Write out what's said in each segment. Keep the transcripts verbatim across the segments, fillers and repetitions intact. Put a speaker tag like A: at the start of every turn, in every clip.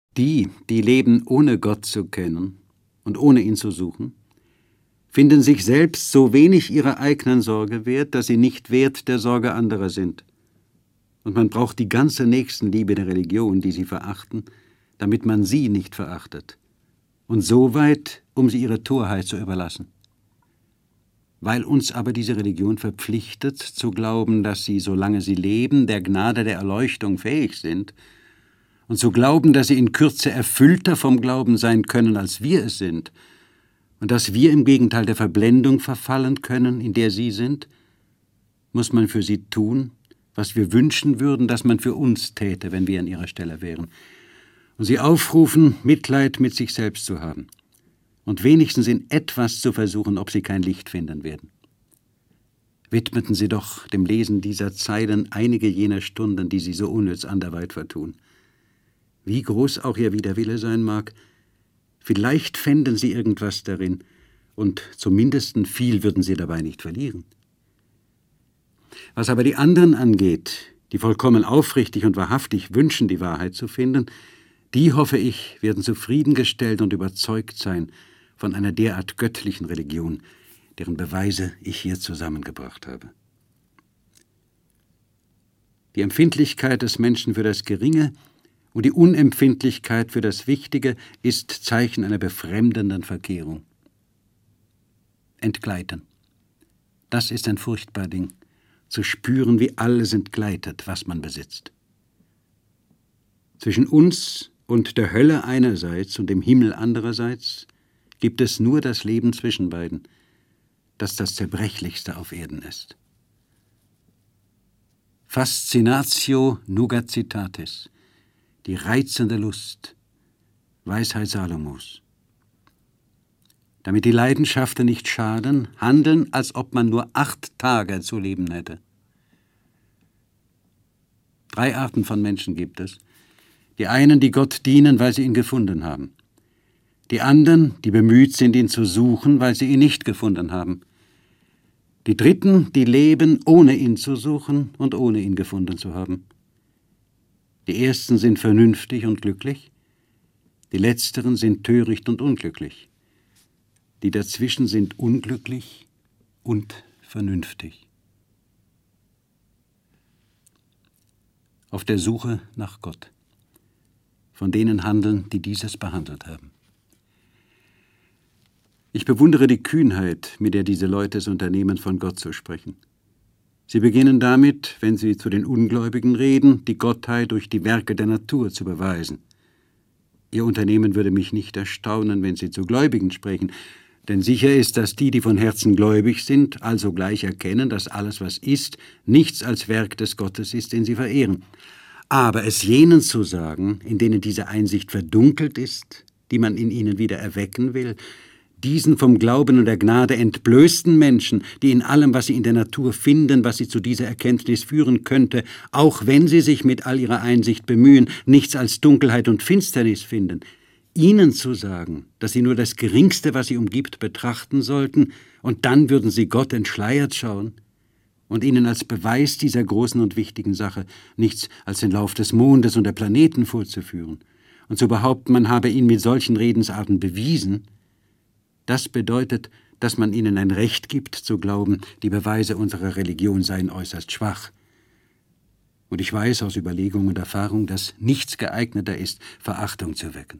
A: Die, die leben, ohne Gott zu kennen und ohne ihn zu suchen, finden sich selbst so wenig ihrer eigenen Sorge wert, dass sie nicht wert der Sorge anderer sind. Und man braucht die ganze Nächstenliebe der Religion, die sie verachten, damit man sie nicht verachtet. Und so weit, um sie ihrer Torheit zu überlassen. Weil uns aber diese Religion verpflichtet, zu glauben, dass sie, solange sie leben, der Gnade der Erleuchtung fähig sind, und zu glauben, dass sie in Kürze erfüllter vom Glauben sein können, als wir es sind, und dass wir im Gegenteil der Verblendung verfallen können, in der sie sind, muss man für sie tun, was wir wünschen würden, dass man für uns täte, wenn wir an ihrer Stelle wären, und sie aufrufen, Mitleid mit sich selbst zu haben und wenigstens in etwas zu versuchen, ob sie kein Licht finden werden. Widmeten Sie doch dem Lesen dieser Zeilen einige jener Stunden, die Sie so unnütz anderweit vertun. Wie groß auch Ihr Widerwille sein mag, vielleicht fänden Sie irgendwas darin, und zumindest viel würden Sie dabei nicht verlieren. Was aber die anderen angeht, die vollkommen aufrichtig und wahrhaftig wünschen, die Wahrheit zu finden, die, hoffe ich, werden zufriedengestellt und überzeugt sein von einer derart göttlichen Religion, deren Beweise ich hier zusammengebracht habe. Die Empfindlichkeit des Menschen für das Geringe und die Unempfindlichkeit für das Wichtige ist Zeichen einer befremdenden Verkehrung. Entgleiten. Das ist ein furchtbar Ding, zu spüren, wie alles entgleitet, was man besitzt. Zwischen uns und der Hölle einerseits und dem Himmel andererseits gibt es nur das Leben zwischen beiden, das das Zerbrechlichste auf Erden ist. Fascinatio nugat citatis, die reizende Lust, Weisheit Salomos. Damit die Leidenschaften nicht schaden, handeln, als ob man nur acht Tage zu leben hätte. Drei Arten von Menschen gibt es. Die einen, die Gott dienen, weil sie ihn gefunden haben. Die anderen, die bemüht sind, ihn zu suchen, weil sie ihn nicht gefunden haben. Die dritten, die leben, ohne ihn zu suchen und ohne ihn gefunden zu haben. Die ersten sind vernünftig und glücklich, die letzteren sind töricht und unglücklich. Die dazwischen sind unglücklich und vernünftig. Auf der Suche nach Gott. Von denen handeln, die dieses behandelt haben. Ich bewundere die Kühnheit, mit der diese Leute es unternehmen, von Gott zu sprechen. Sie beginnen damit, wenn sie zu den Ungläubigen reden, die Gottheit durch die Werke der Natur zu beweisen. Ihr Unternehmen würde mich nicht erstaunen, wenn sie zu Gläubigen sprechen, denn sicher ist, dass die, die von Herzen gläubig sind, also gleich erkennen, dass alles, was ist, nichts als Werk des Gottes ist, den sie verehren. Aber es jenen zu sagen, in denen diese Einsicht verdunkelt ist, die man in ihnen wieder erwecken will, diesen vom Glauben und der Gnade entblößten Menschen, die in allem, was sie in der Natur finden, was sie zu dieser Erkenntnis führen könnte, auch wenn sie sich mit all ihrer Einsicht bemühen, nichts als Dunkelheit und Finsternis finden, ihnen zu sagen, dass sie nur das Geringste, was sie umgibt, betrachten sollten, und dann würden sie Gott entschleiert schauen, und ihnen als Beweis dieser großen und wichtigen Sache nichts als den Lauf des Mondes und der Planeten vorzuführen, und zu behaupten, man habe ihn mit solchen Redensarten bewiesen, das bedeutet, dass man ihnen ein Recht gibt, zu glauben, die Beweise unserer Religion seien äußerst schwach. Und ich weiß aus Überlegung und Erfahrung, dass nichts geeigneter ist, Verachtung zu wecken.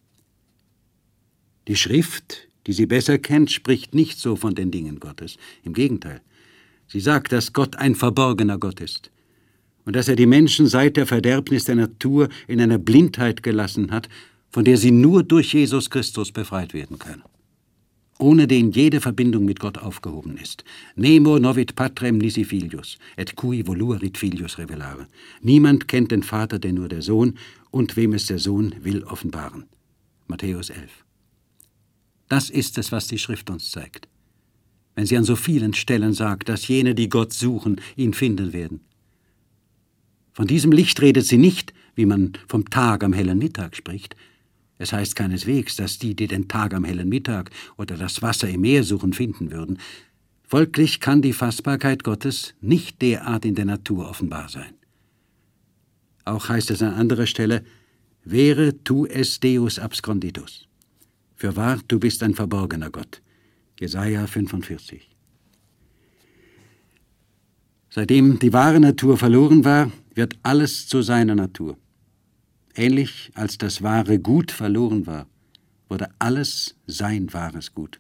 A: Die Schrift, die sie besser kennt, spricht nicht so von den Dingen Gottes. Im Gegenteil. Sie sagt, dass Gott ein verborgener Gott ist und dass er die Menschen seit der Verderbnis der Natur in einer Blindheit gelassen hat, von der sie nur durch Jesus Christus befreit werden können, ohne den jede Verbindung mit Gott aufgehoben ist. Nemo novit patrem nisi filius, et cui voluerit filius revelare. Niemand kennt den Vater, denn nur der Sohn, und wem es der Sohn will offenbaren. Matthäus elf. Das ist es, was die Schrift uns zeigt, wenn sie an so vielen Stellen sagt, dass jene, die Gott suchen, ihn finden werden. Von diesem Licht redet sie nicht, wie man vom Tag am hellen Mittag spricht. Es heißt keineswegs, dass die, die den Tag am hellen Mittag oder das Wasser im Meer suchen, finden würden. Folglich kann die Fassbarkeit Gottes nicht derart in der Natur offenbar sein. Auch heißt es an anderer Stelle, Vere tu es Deus absconditus. Fürwahr, du bist ein verborgener Gott. Jesaja fünfundvierzig. Seitdem die wahre Natur verloren war, wird alles zu seiner Natur. Ähnlich als das wahre Gut verloren war, wurde alles sein wahres Gut.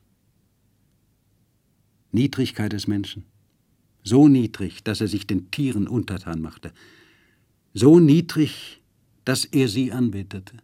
A: Niedrigkeit des Menschen, so niedrig, dass er sich den Tieren untertan machte, so niedrig, dass er sie anbetete.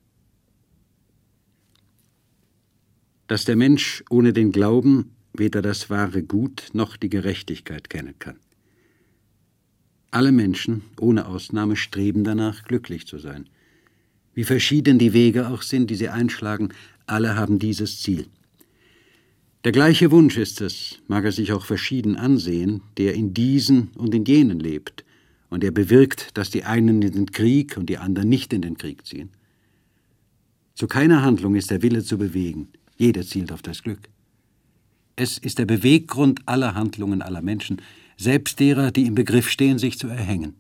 A: Dass der Mensch ohne den Glauben weder das wahre Gut noch die Gerechtigkeit kennen kann. Alle Menschen, ohne Ausnahme, streben danach, glücklich zu sein. Wie verschieden die Wege auch sind, die sie einschlagen, alle haben dieses Ziel. Der gleiche Wunsch ist es, mag er sich auch verschieden ansehen, der in diesen und in jenen lebt und der bewirkt, dass die einen in den Krieg und die anderen nicht in den Krieg ziehen. Zu keiner Handlung ist der Wille zu bewegen, jeder zielt auf das Glück. Es ist der Beweggrund aller Handlungen aller Menschen, selbst derer, die im Begriff stehen, sich zu erhängen.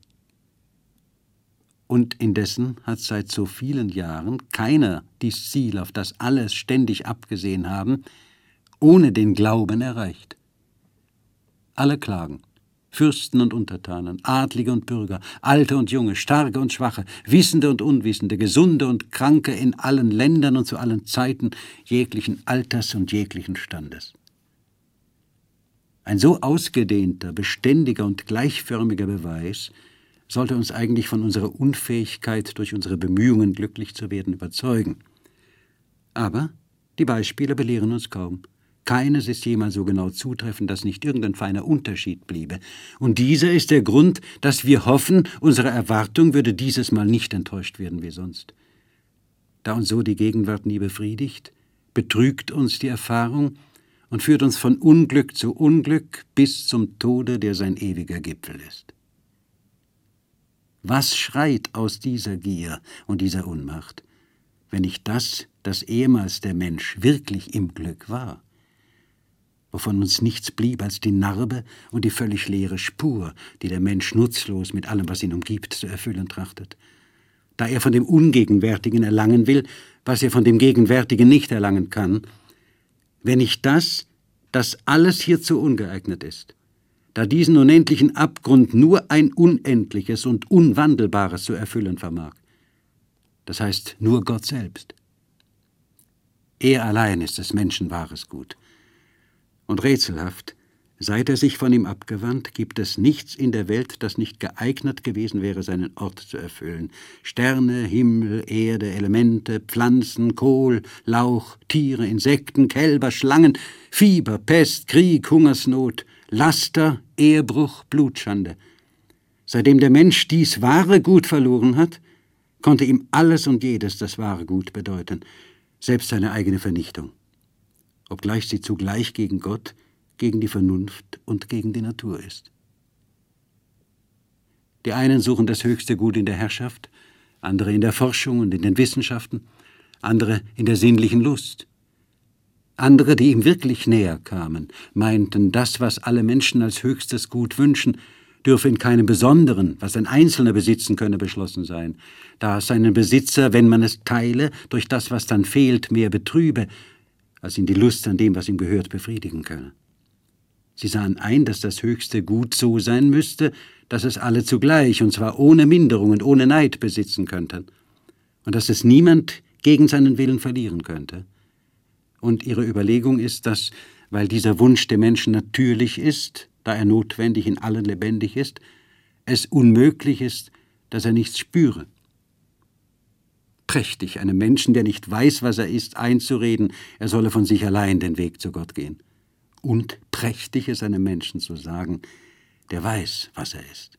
A: Und indessen hat seit so vielen Jahren keiner dies Ziel, auf das alles ständig abgesehen haben, ohne den Glauben erreicht. Alle klagen, Fürsten und Untertanen, Adlige und Bürger, Alte und Junge, Starke und Schwache, Wissende und Unwissende, Gesunde und Kranke in allen Ländern und zu allen Zeiten, jeglichen Alters und jeglichen Standes. Ein so ausgedehnter, beständiger und gleichförmiger Beweis sollte uns eigentlich von unserer Unfähigkeit, durch unsere Bemühungen glücklich zu werden, überzeugen. Aber die Beispiele belehren uns kaum. Keines ist jemals so genau zutreffend, dass nicht irgendein feiner Unterschied bliebe. Und dieser ist der Grund, dass wir hoffen, unsere Erwartung würde dieses Mal nicht enttäuscht werden wie sonst. Da uns so die Gegenwart nie befriedigt, betrügt uns die Erfahrung und führt uns von Unglück zu Unglück bis zum Tode, der sein ewiger Gipfel ist. Was schreit aus dieser Gier und dieser Unmacht, wenn nicht das, dass ehemals der Mensch wirklich im Glück war, wovon uns nichts blieb als die Narbe und die völlig leere Spur, die der Mensch nutzlos mit allem, was ihn umgibt, zu erfüllen trachtet, da er von dem Ungegenwärtigen erlangen will, was er von dem Gegenwärtigen nicht erlangen kann, wenn nicht das, dass alles hierzu ungeeignet ist, da diesen unendlichen Abgrund nur ein Unendliches und Unwandelbares zu erfüllen vermag. Das heißt, nur Gott selbst. Er allein ist des Menschen wahres Gut. Und rätselhaft, seit er sich von ihm abgewandt, gibt es nichts in der Welt, das nicht geeignet gewesen wäre, seinen Ort zu erfüllen. Sterne, Himmel, Erde, Elemente, Pflanzen, Kohl, Lauch, Tiere, Insekten, Kälber, Schlangen, Fieber, Pest, Krieg, Hungersnot, Laster, Ehebruch, Blutschande. Seitdem der Mensch dies wahre Gut verloren hat, konnte ihm alles und jedes das wahre Gut bedeuten, selbst seine eigene Vernichtung, obgleich sie zugleich gegen Gott, gegen die Vernunft und gegen die Natur ist. Die einen suchen das höchste Gut in der Herrschaft, andere in der Forschung und in den Wissenschaften, andere in der sinnlichen Lust. Andere, die ihm wirklich näher kamen, meinten, das, was alle Menschen als höchstes Gut wünschen, dürfe in keinem Besonderen, was ein Einzelner besitzen könne, beschlossen sein, da es seinen Besitzer, wenn man es teile, durch das, was dann fehlt, mehr betrübe, als ihn die Lust an dem, was ihm gehört, befriedigen könne. Sie sahen ein, dass das höchste Gut so sein müsste, dass es alle zugleich, und zwar ohne Minderung und ohne Neid, besitzen könnten, und dass es niemand gegen seinen Willen verlieren könnte. Und ihre Überlegung ist, dass, weil dieser Wunsch der Menschen natürlich ist, da er notwendig in allen lebendig ist, es unmöglich ist, dass er nichts spüre. Prächtig, einem Menschen, der nicht weiß, was er ist, einzureden, er solle von sich allein den Weg zu Gott gehen. Und prächtig ist einem Menschen zu sagen, der weiß, was er ist.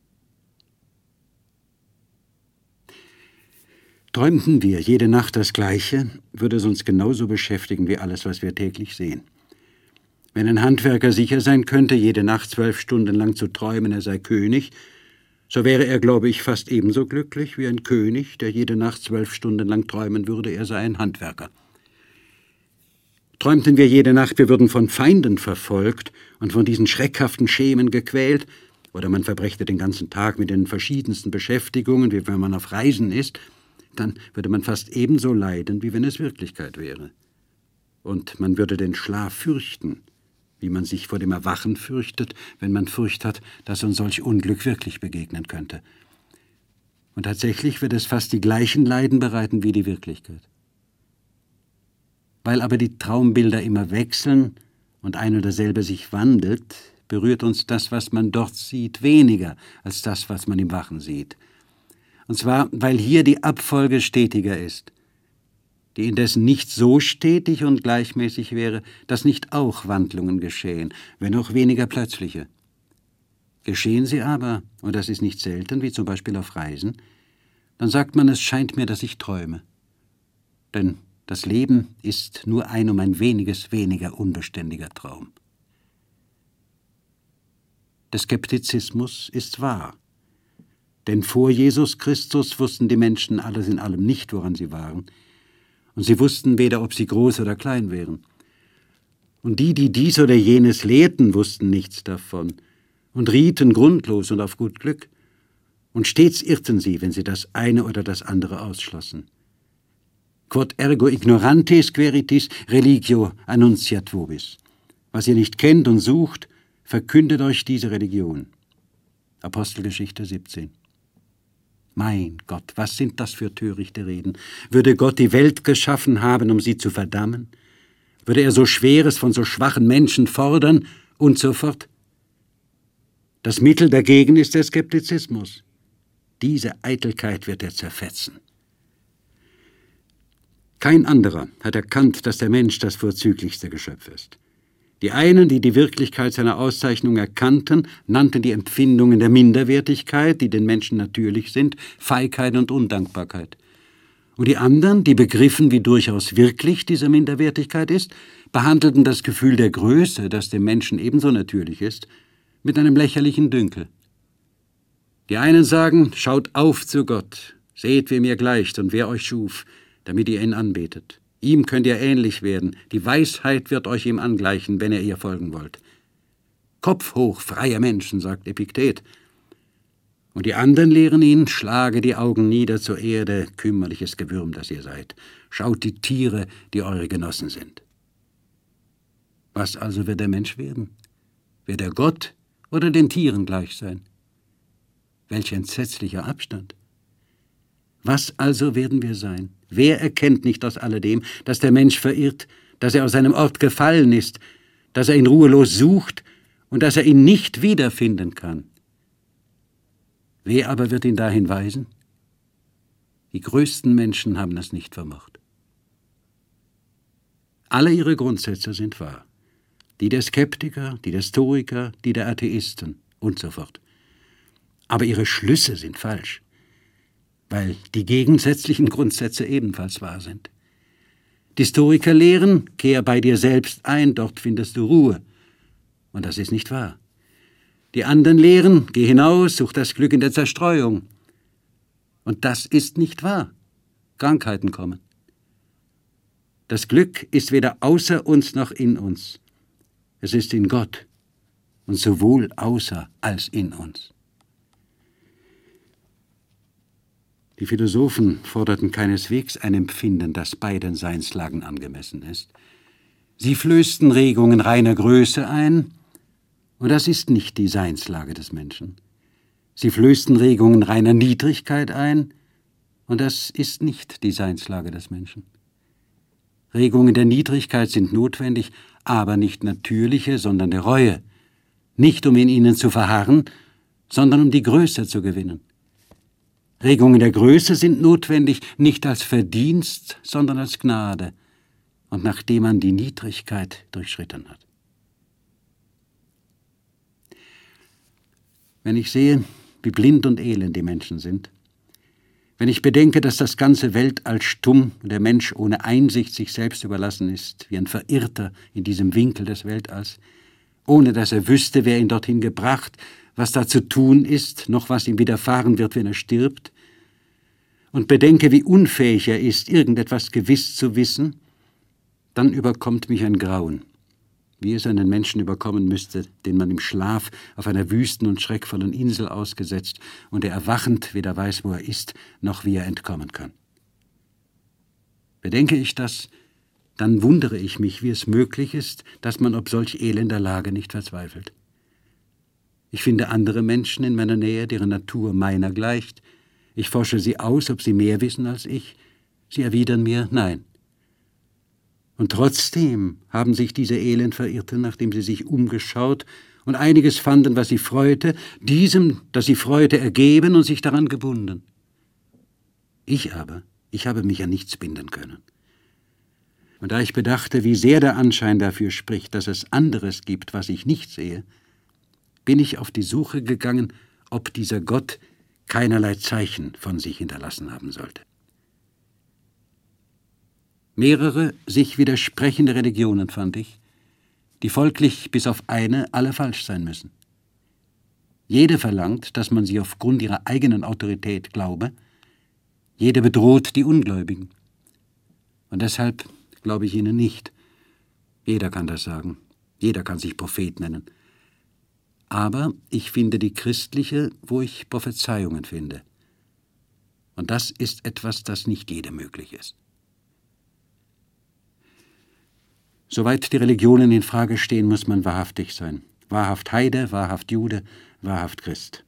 A: Träumten wir jede Nacht das Gleiche, würde es uns genauso beschäftigen wie alles, was wir täglich sehen. Wenn ein Handwerker sicher sein könnte, jede Nacht zwölf Stunden lang zu träumen, er sei König, so wäre er, glaube ich, fast ebenso glücklich wie ein König, der jede Nacht zwölf Stunden lang träumen würde, er sei ein Handwerker. Träumten wir jede Nacht, wir würden von Feinden verfolgt und von diesen schreckhaften Schemen gequält, oder man verbrächte den ganzen Tag mit den verschiedensten Beschäftigungen, wie wenn man auf Reisen ist, dann würde man fast ebenso leiden, wie wenn es Wirklichkeit wäre. Und man würde den Schlaf fürchten, wie man sich vor dem Erwachen fürchtet, wenn man Furcht hat, dass uns solch Unglück wirklich begegnen könnte. Und tatsächlich wird es fast die gleichen Leiden bereiten wie die Wirklichkeit. Weil aber die Traumbilder immer wechseln und ein und derselbe sich wandelt, berührt uns das, was man dort sieht, weniger als das, was man im Wachen sieht. Und zwar, weil hier die Abfolge stetiger ist, die indessen nicht so stetig und gleichmäßig wäre, dass nicht auch Wandlungen geschehen, wenn auch weniger plötzliche. Geschehen sie aber, und das ist nicht selten, wie zum Beispiel auf Reisen, dann sagt man, es scheint mir, dass ich träume. Denn das Leben ist nur ein um ein weniges weniger unbeständiger Traum. Der Skeptizismus ist wahr. Denn vor Jesus Christus wussten die Menschen alles in allem nicht, woran sie waren. Und sie wussten weder, ob sie groß oder klein wären. Und die, die dies oder jenes lehrten, wussten nichts davon und rieten grundlos und auf gut Glück. Und stets irrten sie, wenn sie das eine oder das andere ausschlossen. Quod ergo ignorantes queritis religio annunciat vobis. Was ihr nicht kennt und sucht, verkündet euch diese Religion. Apostelgeschichte siebzehn. Mein Gott, was sind das für törichte Reden? Würde Gott die Welt geschaffen haben, um sie zu verdammen? Würde er so Schweres von so schwachen Menschen fordern und so fort? Das Mittel dagegen ist der Skeptizismus. Diese Eitelkeit wird er zerfetzen. Kein anderer hat erkannt, dass der Mensch das vorzüglichste Geschöpf ist. Die einen, die die Wirklichkeit seiner Auszeichnung erkannten, nannten die Empfindungen der Minderwertigkeit, die den Menschen natürlich sind, Feigheit und Undankbarkeit. Und die anderen, die begriffen, wie durchaus wirklich diese Minderwertigkeit ist, behandelten das Gefühl der Größe, das dem Menschen ebenso natürlich ist, mit einem lächerlichen Dünkel. Die einen sagen, schaut auf zu Gott, seht, wem ihr gleicht und wer euch schuf, damit ihr ihn anbetet. Ihm könnt ihr ähnlich werden, die Weisheit wird euch ihm angleichen, wenn ihr ihr folgen wollt. Kopf hoch, freie Menschen, sagt Epiktet. Und die anderen lehren ihn, schlage die Augen nieder zur Erde, kümmerliches Gewürm, das ihr seid. Schaut die Tiere, die eure Genossen sind. Was also wird der Mensch werden? Wird er Gott oder den Tieren gleich sein? Welch entsetzlicher Abstand! Was also werden wir sein? Wer erkennt nicht aus alledem, dass der Mensch verirrt, dass er aus seinem Ort gefallen ist, dass er ihn ruhelos sucht und dass er ihn nicht wiederfinden kann? Wer aber wird ihn dahin weisen? Die größten Menschen haben es nicht vermocht. Alle ihre Grundsätze sind wahr. Die der Skeptiker, die der Stoiker, die der Atheisten und so fort. Aber ihre Schlüsse sind falsch, weil die gegensätzlichen Grundsätze ebenfalls wahr sind. Die Stoiker lehren, kehr bei dir selbst ein, dort findest du Ruhe. Und das ist nicht wahr. Die anderen lehren, geh hinaus, such das Glück in der Zerstreuung. Und das ist nicht wahr. Krankheiten kommen. Das Glück ist weder außer uns noch in uns. Es ist in Gott und sowohl außer als in uns. Die Philosophen forderten keineswegs ein Empfinden, das beiden Seinslagen angemessen ist. Sie flößten Regungen reiner Größe ein, und das ist nicht die Seinslage des Menschen. Sie flößten Regungen reiner Niedrigkeit ein, und das ist nicht die Seinslage des Menschen. Regungen der Niedrigkeit sind notwendig, aber nicht natürliche, sondern der Reue. Nicht um in ihnen zu verharren, sondern um die Größe zu gewinnen. Regungen der Größe sind notwendig, nicht als Verdienst, sondern als Gnade, und nachdem man die Niedrigkeit durchschritten hat. Wenn ich sehe, wie blind und elend die Menschen sind, wenn ich bedenke, dass das ganze Weltall stumm und der Mensch ohne Einsicht sich selbst überlassen ist, wie ein Verirrter in diesem Winkel des Weltalls, ohne dass er wüsste, wer ihn dorthin gebracht, was da zu tun ist, noch was ihm widerfahren wird, wenn er stirbt, und bedenke, wie unfähig er ist, irgendetwas gewiss zu wissen, dann überkommt mich ein Grauen, wie es einen Menschen überkommen müsste, den man im Schlaf auf einer wüsten und schreckvollen Insel ausgesetzt und der erwachend weder weiß, wo er ist, noch wie er entkommen kann. Bedenke ich das, dann wundere ich mich, wie es möglich ist, dass man ob solch elender Lage nicht verzweifelt. Ich finde andere Menschen in meiner Nähe, deren Natur meiner gleicht. Ich forsche sie aus, ob sie mehr wissen als ich. Sie erwidern mir, nein. Und trotzdem haben sich diese Elendverirrten, nachdem sie sich umgeschaut und einiges fanden, was sie freute, diesem, das sie freute, ergeben und sich daran gebunden. Ich aber, ich habe mich an nichts binden können. Und da ich bedachte, wie sehr der Anschein dafür spricht, dass es anderes gibt, was ich nicht sehe, bin ich auf die Suche gegangen, ob dieser Gott keinerlei Zeichen von sich hinterlassen haben sollte. Mehrere sich widersprechende Religionen fand ich, die folglich bis auf eine alle falsch sein müssen. Jede verlangt, dass man sie aufgrund ihrer eigenen Autorität glaube, jede bedroht die Ungläubigen. Und deshalb glaube ich ihnen nicht. Jeder kann das sagen, jeder kann sich Prophet nennen. Aber ich finde die christliche, wo ich Prophezeiungen finde. Und das ist etwas, das nicht jedem möglich ist. Soweit die Religionen in Frage stehen, muss man wahrhaftig sein. Wahrhaft Heide, wahrhaft Jude, wahrhaft Christ.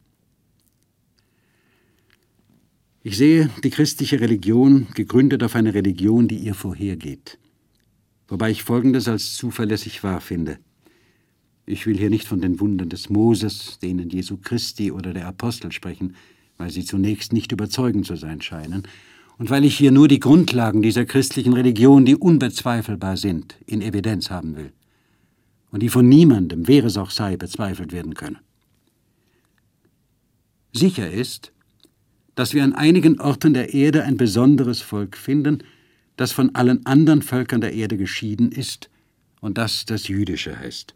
A: Ich sehe die christliche Religion gegründet auf eine Religion, die ihr vorhergeht. Wobei ich Folgendes als zuverlässig wahr finde. Ich will hier nicht von den Wundern des Moses, denen Jesu Christi oder der Apostel sprechen, weil sie zunächst nicht überzeugend zu sein scheinen, und weil ich hier nur die Grundlagen dieser christlichen Religion, die unbezweifelbar sind, in Evidenz haben will und die von niemandem, wer es auch sei, bezweifelt werden können. Sicher ist, dass wir an einigen Orten der Erde ein besonderes Volk finden, das von allen anderen Völkern der Erde geschieden ist und das das Jüdische heißt.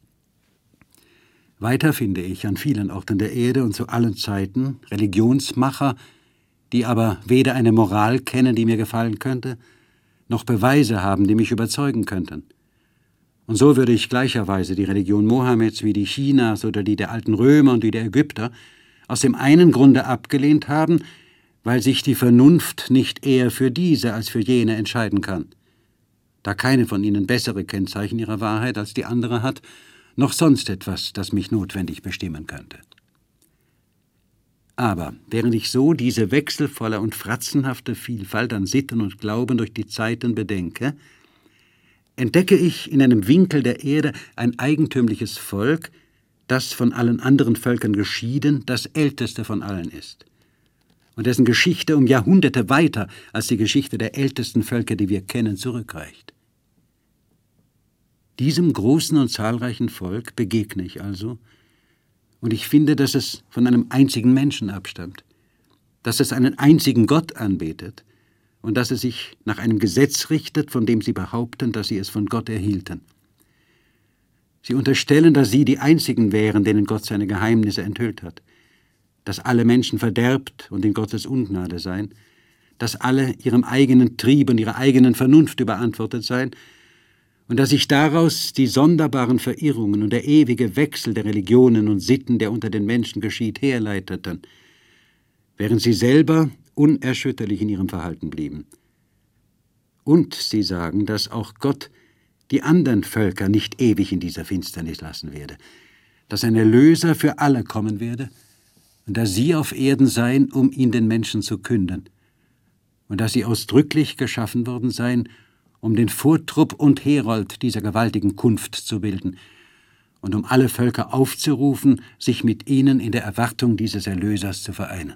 A: Weiter finde ich an vielen Orten der Erde und zu allen Zeiten Religionsmacher, die aber weder eine Moral kennen, die mir gefallen könnte, noch Beweise haben, die mich überzeugen könnten. Und so würde ich gleicherweise die Religion Mohammeds wie die Chinas oder die der alten Römer und die der Ägypter aus dem einen Grunde abgelehnt haben, weil sich die Vernunft nicht eher für diese als für jene entscheiden kann, da keine von ihnen bessere Kennzeichen ihrer Wahrheit als die andere hat, noch sonst etwas, das mich notwendig bestimmen könnte. Aber während ich so diese wechselvolle und fratzenhafte Vielfalt an Sitten und Glauben durch die Zeiten bedenke, entdecke ich in einem Winkel der Erde ein eigentümliches Volk, das von allen anderen Völkern geschieden das älteste von allen ist und dessen Geschichte um Jahrhunderte weiter als die Geschichte der ältesten Völker, die wir kennen, zurückreicht. Diesem großen und zahlreichen Volk begegne ich also, und ich finde, dass es von einem einzigen Menschen abstammt, dass es einen einzigen Gott anbetet und dass es sich nach einem Gesetz richtet, von dem sie behaupten, dass sie es von Gott erhielten. Sie unterstellen, dass sie die Einzigen wären, denen Gott seine Geheimnisse enthüllt hat, dass alle Menschen verderbt und in Gottes Ungnade seien, dass alle ihrem eigenen Trieb und ihrer eigenen Vernunft überantwortet seien und dass sich daraus die sonderbaren Verirrungen und der ewige Wechsel der Religionen und Sitten, der unter den Menschen geschieht, herleiteten, während sie selber unerschütterlich in ihrem Verhalten blieben. Und sie sagen, dass auch Gott die anderen Völker nicht ewig in dieser Finsternis lassen werde, dass ein Erlöser für alle kommen werde und dass sie auf Erden seien, um ihn den Menschen zu künden und dass sie ausdrücklich geschaffen worden seien, um den Vortrupp und Herold dieser gewaltigen Kunft zu bilden und um alle Völker aufzurufen, sich mit ihnen in der Erwartung dieses Erlösers zu vereinen.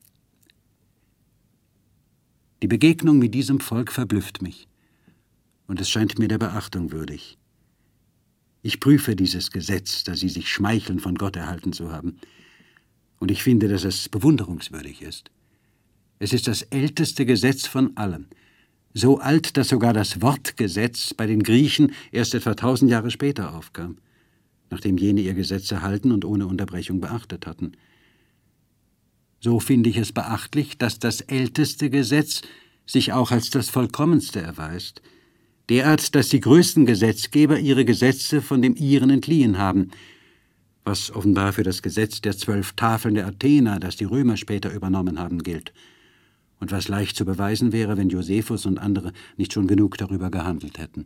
A: Die Begegnung mit diesem Volk verblüfft mich, und es scheint mir der Beachtung würdig. Ich prüfe dieses Gesetz, das sie sich schmeicheln, von Gott erhalten zu haben, und ich finde, dass es bewunderungswürdig ist. Es ist das älteste Gesetz von allen, so alt, dass sogar das Wortgesetz bei den Griechen erst etwa tausend Jahre später aufkam, nachdem jene ihr Gesetz erhalten und ohne Unterbrechung beachtet hatten. So finde ich es beachtlich, dass das älteste Gesetz sich auch als das vollkommenste erweist, derart, dass die größten Gesetzgeber ihre Gesetze von dem ihren entliehen haben, was offenbar für das Gesetz der zwölf Tafeln der Athener, das die Römer später übernommen haben, gilt, und was leicht zu beweisen wäre, wenn Josephus und andere nicht schon genug darüber gehandelt hätten.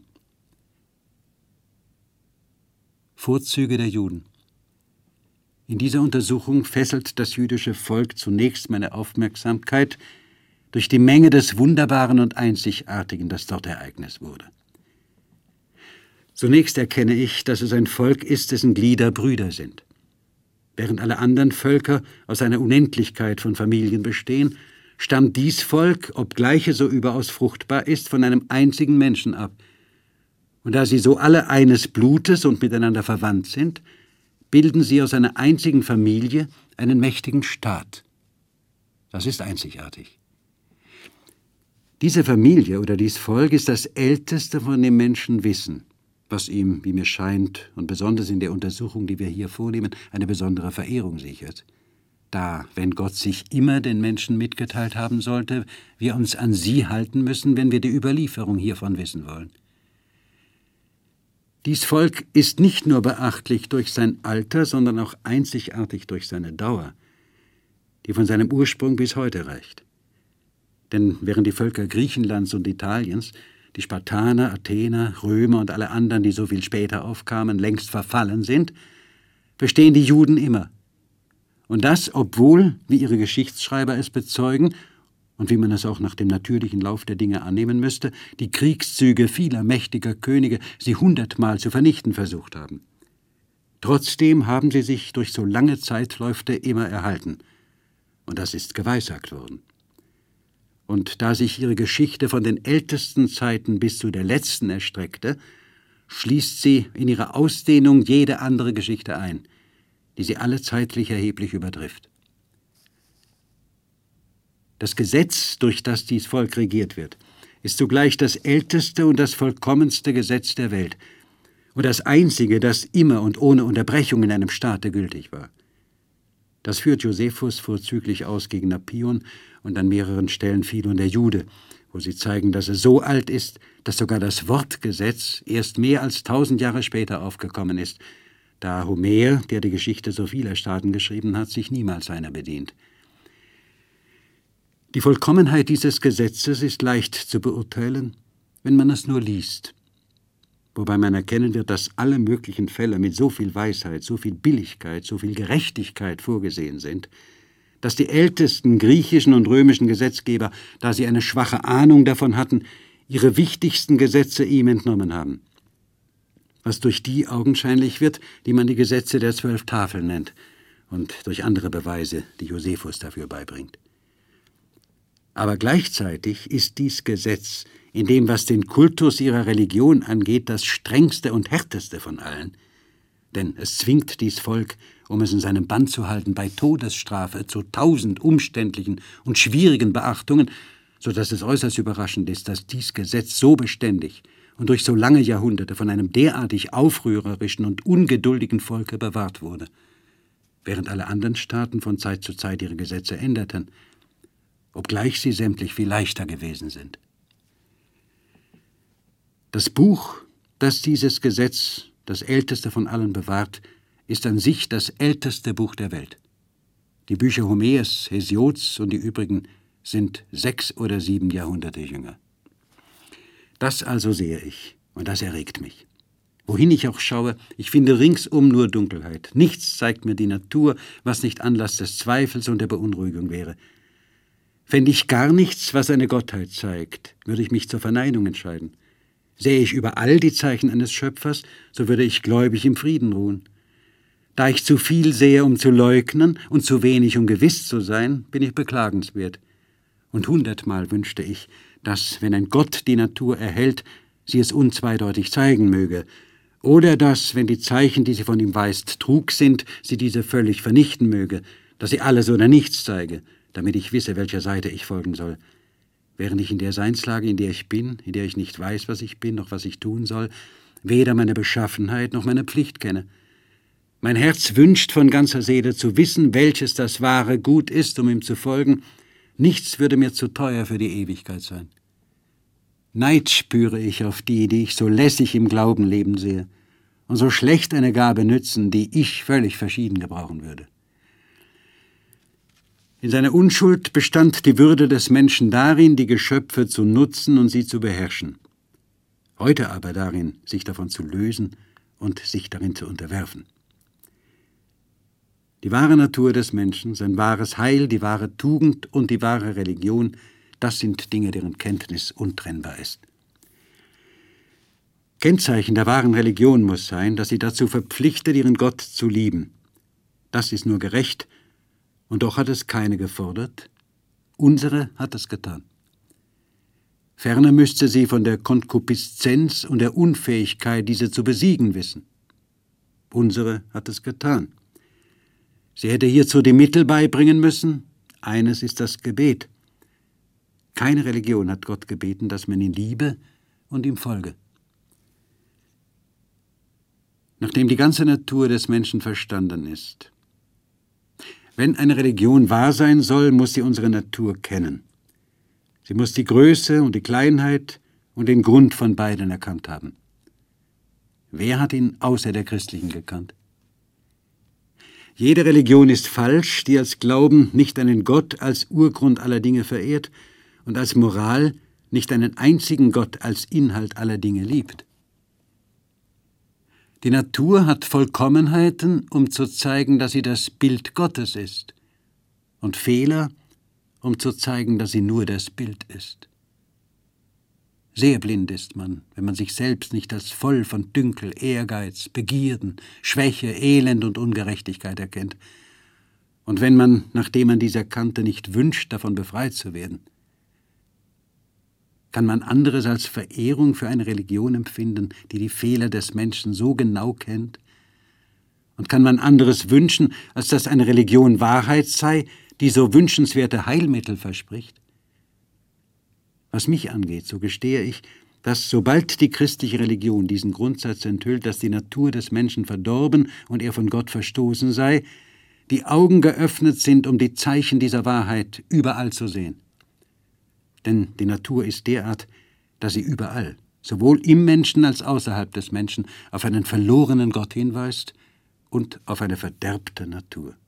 A: Vorzüge der Juden. In dieser Untersuchung fesselt das jüdische Volk zunächst meine Aufmerksamkeit durch die Menge des Wunderbaren und Einzigartigen, das dort Ereignis wurde. Zunächst erkenne ich, dass es ein Volk ist, dessen Glieder Brüder sind. Während alle anderen Völker aus einer Unendlichkeit von Familien bestehen, stammt dies Volk, obgleich es so überaus fruchtbar ist, von einem einzigen Menschen ab. Und da sie so alle eines Blutes und miteinander verwandt sind, bilden sie aus einer einzigen Familie einen mächtigen Staat. Das ist einzigartig. Diese Familie oder dies Volk ist das Älteste, von dem Menschen wissen, was ihm, wie mir scheint, und besonders in der Untersuchung, die wir hier vornehmen, eine besondere Verehrung sichert. Da, wenn Gott sich immer den Menschen mitgeteilt haben sollte, wir uns an sie halten müssen, wenn wir die Überlieferung hiervon wissen wollen. Dies Volk ist nicht nur beachtlich durch sein Alter, sondern auch einzigartig durch seine Dauer, die von seinem Ursprung bis heute reicht. Denn während die Völker Griechenlands und Italiens, die Spartaner, Athener, Römer und alle anderen, die so viel später aufkamen, längst verfallen sind, bestehen die Juden immer. Und das, obwohl, wie ihre Geschichtsschreiber es bezeugen, und wie man es auch nach dem natürlichen Lauf der Dinge annehmen müsste, die Kriegszüge vieler mächtiger Könige sie hundertmal zu vernichten versucht haben. Trotzdem haben sie sich durch so lange Zeitläufte immer erhalten. Und das ist geweissagt worden. Und da sich ihre Geschichte von den ältesten Zeiten bis zu der letzten erstreckte, schließt sie in ihrer Ausdehnung jede andere Geschichte ein, die sie alle zeitlich erheblich übertrifft. Das Gesetz, durch das dies Volk regiert wird, ist zugleich das älteste und das vollkommenste Gesetz der Welt und das einzige, das immer und ohne Unterbrechung in einem Staate gültig war. Das führt Josephus vorzüglich aus gegen Napion und an mehreren Stellen Philon der Jude, wo sie zeigen, dass es so alt ist, dass sogar das Wortgesetz erst mehr als tausend Jahre später aufgekommen ist, da Homer, der die Geschichte so vieler Staaten geschrieben hat, sich niemals seiner bedient. Die Vollkommenheit dieses Gesetzes ist leicht zu beurteilen, wenn man es nur liest, wobei man erkennen wird, dass alle möglichen Fälle mit so viel Weisheit, so viel Billigkeit, so viel Gerechtigkeit vorgesehen sind, dass die ältesten griechischen und römischen Gesetzgeber, da sie eine schwache Ahnung davon hatten, ihre wichtigsten Gesetze ihm entnommen haben, was durch die augenscheinlich wird, die man die Gesetze der zwölf Tafeln nennt und durch andere Beweise, die Josephus dafür beibringt. Aber gleichzeitig ist dies Gesetz in dem, was den Kultus ihrer Religion angeht, das strengste und härteste von allen. Denn es zwingt dies Volk, um es in seinem Bann zu halten, bei Todesstrafe zu tausend umständlichen und schwierigen Beachtungen, so dass es äußerst überraschend ist, dass dies Gesetz so beständig und durch so lange Jahrhunderte von einem derartig aufrührerischen und ungeduldigen Volke bewahrt wurde, während alle anderen Staaten von Zeit zu Zeit ihre Gesetze änderten, obgleich sie sämtlich viel leichter gewesen sind. Das Buch, das dieses Gesetz, das älteste von allen, bewahrt, ist an sich das älteste Buch der Welt. Die Bücher Homers, Hesiods und die übrigen sind sechs oder sieben Jahrhunderte jünger. Das also sehe ich, und das erregt mich. Wohin ich auch schaue, ich finde ringsum nur Dunkelheit. Nichts zeigt mir die Natur, was nicht Anlass des Zweifels und der Beunruhigung wäre. Fände ich gar nichts, was eine Gottheit zeigt, würde ich mich zur Verneinung entscheiden. Sähe ich überall die Zeichen eines Schöpfers, so würde ich gläubig im Frieden ruhen. Da ich zu viel sehe, um zu leugnen, und zu wenig, um gewiss zu sein, bin ich beklagenswert. Und hundertmal wünschte ich, dass, wenn ein Gott die Natur erhält, sie es unzweideutig zeigen möge, oder dass, wenn die Zeichen, die sie von ihm weist, Trug sind, sie diese völlig vernichten möge, dass sie alles oder nichts zeige, damit ich wisse, welcher Seite ich folgen soll. Während ich in der Seinslage, in der ich bin, in der ich nicht weiß, was ich bin, noch was ich tun soll, weder meine Beschaffenheit noch meine Pflicht kenne. Mein Herz wünscht von ganzer Seele zu wissen, welches das wahre Gut ist, um ihm zu folgen. Nichts würde mir zu teuer für die Ewigkeit sein. Neid spüre ich auf die, die ich so lässig im Glauben leben sehe und so schlecht eine Gabe nützen, die ich völlig verschieden gebrauchen würde. In seiner Unschuld bestand die Würde des Menschen darin, die Geschöpfe zu nutzen und sie zu beherrschen. Heute aber darin, sich davon zu lösen und sich darin zu unterwerfen. Die wahre Natur des Menschen, sein wahres Heil, die wahre Tugend und die wahre Religion, das sind Dinge, deren Kenntnis untrennbar ist. Kennzeichen der wahren Religion muss sein, dass sie dazu verpflichtet, ihren Gott zu lieben. Das ist nur gerecht, und doch hat es keine gefordert. Unsere hat es getan. Ferner müsste sie von der Konkupiszenz und der Unfähigkeit, diese zu besiegen, wissen. Unsere hat es getan. Sie hätte hierzu die Mittel beibringen müssen. Eines ist das Gebet. Keine Religion hat Gott gebeten, dass man ihn liebe und ihm folge. Nachdem die ganze Natur des Menschen verstanden ist. Wenn eine Religion wahr sein soll, muss sie unsere Natur kennen. Sie muss die Größe und die Kleinheit und den Grund von beiden erkannt haben. Wer hat ihn außer der christlichen gekannt? Jede Religion ist falsch, die als Glauben nicht einen Gott als Urgrund aller Dinge verehrt und als Moral nicht einen einzigen Gott als Inhalt aller Dinge liebt. Die Natur hat Vollkommenheiten, um zu zeigen, dass sie das Bild Gottes ist, und Fehler, um zu zeigen, dass sie nur das Bild ist. Sehr blind ist man, wenn man sich selbst nicht als voll von Dünkel, Ehrgeiz, Begierden, Schwäche, Elend und Ungerechtigkeit erkennt. Und wenn man, nachdem man dies erkannte, nicht wünscht, davon befreit zu werden. Kann man anderes als Verehrung für eine Religion empfinden, die die Fehler des Menschen so genau kennt? Und kann man anderes wünschen, als dass eine Religion Wahrheit sei, die so wünschenswerte Heilmittel verspricht? Was mich angeht, so gestehe ich, dass sobald die christliche Religion diesen Grundsatz enthüllt, dass die Natur des Menschen verdorben und er von Gott verstoßen sei, die Augen geöffnet sind, um die Zeichen dieser Wahrheit überall zu sehen. Denn die Natur ist derart, dass sie überall, sowohl im Menschen als außerhalb des Menschen, auf einen verlorenen Gott hinweist und auf eine verderbte Natur.